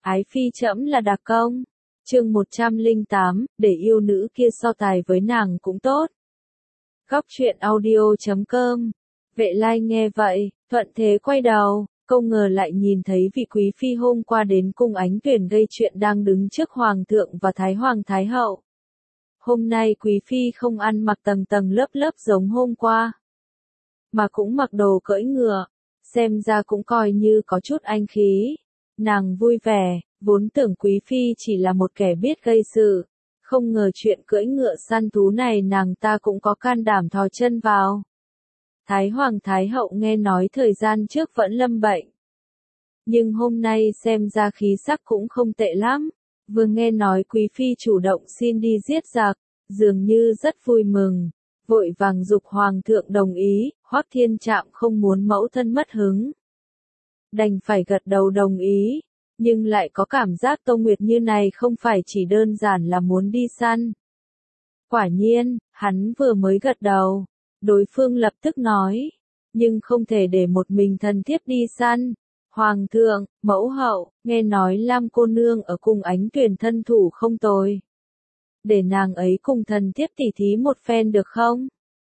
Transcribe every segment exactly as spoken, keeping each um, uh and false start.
Ái phi trẫm là đặc công. Chương một trăm lẻ tám, để yêu nữ kia so tài với nàng cũng tốt. Góc truyện audio chấm com. Vệ Lai nghe vậy, thuận thế quay đầu, không ngờ lại nhìn thấy vị quý phi hôm qua đến cung Ánh Tuyền gây chuyện đang đứng trước hoàng thượng và thái hoàng thái hậu. Hôm nay quý phi không ăn mặc tầng tầng lớp lớp giống hôm qua, mà cũng mặc đồ cưỡi ngựa, xem ra cũng coi như có chút anh khí. Nàng vui vẻ, vốn tưởng quý phi chỉ là một kẻ biết gây sự, không ngờ chuyện cưỡi ngựa săn thú này nàng ta cũng có can đảm thò chân vào. Thái hoàng thái hậu nghe nói thời gian trước vẫn lâm bệnh, nhưng hôm nay xem ra khí sắc cũng không tệ lắm. Vừa nghe nói quý phi chủ động xin đi giết giặc, dường như rất vui mừng, vội vàng giục hoàng thượng đồng ý. Hoắc Thiên Trạm không muốn mẫu thân mất hứng, đành phải gật đầu đồng ý, nhưng lại có cảm giác Tông Nguyệt Như này không phải chỉ đơn giản là muốn đi săn. Quả nhiên, hắn vừa mới gật đầu, đối phương lập tức nói, nhưng không thể để một mình thần thiếp đi săn. Hoàng thượng, mẫu hậu, nghe nói Lam cô nương ở cung Ánh Tuyền thân thủ không tồi, để nàng ấy cùng thần thiếp tỉ thí một phen được không?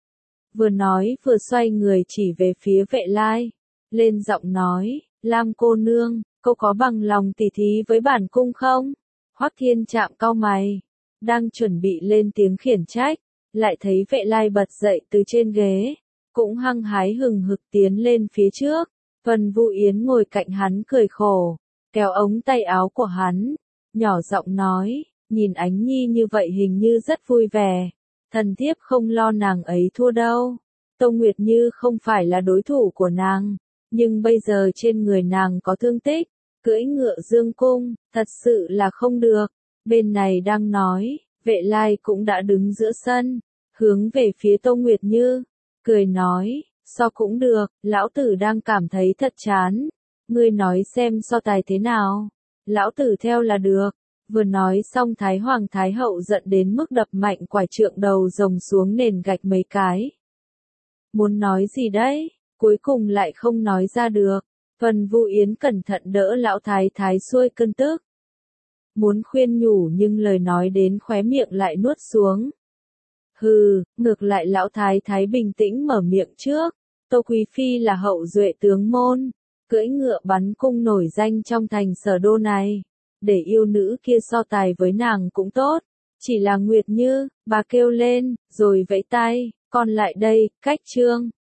Vừa nói vừa xoay người chỉ về phía Vệ Lai, lên giọng nói, Lam cô nương, cô có bằng lòng tỉ thí với bản cung không? Hoắc Thiên Trạm cau mày, đang chuẩn bị lên tiếng khiển trách, lại thấy Vệ Lai bật dậy từ trên ghế, cũng hăng hái hừng hực tiến lên phía trước. Vân Vũ Yến ngồi cạnh hắn cười khổ, kéo ống tay áo của hắn, nhỏ giọng nói, nhìn Ánh Nhi như vậy hình như rất vui vẻ, thần thiếp không lo nàng ấy thua đâu. Tông Nguyệt Như không phải là đối thủ của nàng, nhưng bây giờ trên người nàng có thương tích, cưỡi ngựa dương cung, thật sự là không được. Bên này đang nói, Vệ Lai cũng đã đứng giữa sân, hướng về phía Tông Nguyệt Như, cười nói, so cũng được, lão tử đang cảm thấy thật chán, ngươi nói xem so tài thế nào, lão tử theo là được. Vừa nói xong Thái Hoàng Thái Hậu giận đến mức đập mạnh quải trượng đầu rồng xuống nền gạch mấy cái. Muốn nói gì đấy, cuối cùng lại không nói ra được. Vân Vũ Yến cẩn thận đỡ lão thái thái xuôi cơn tức, muốn khuyên nhủ nhưng lời nói đến khóe miệng lại nuốt xuống. Hừ, ngược lại lão thái thái bình tĩnh mở miệng trước, Tô Quý Phi là hậu duệ tướng môn, cưỡi ngựa bắn cung nổi danh trong thành Sở Đô này, để yêu nữ kia so tài với nàng cũng tốt. Chỉ là Nguyệt Như, bà kêu lên, rồi vẫy tay, con lại đây, cách trương.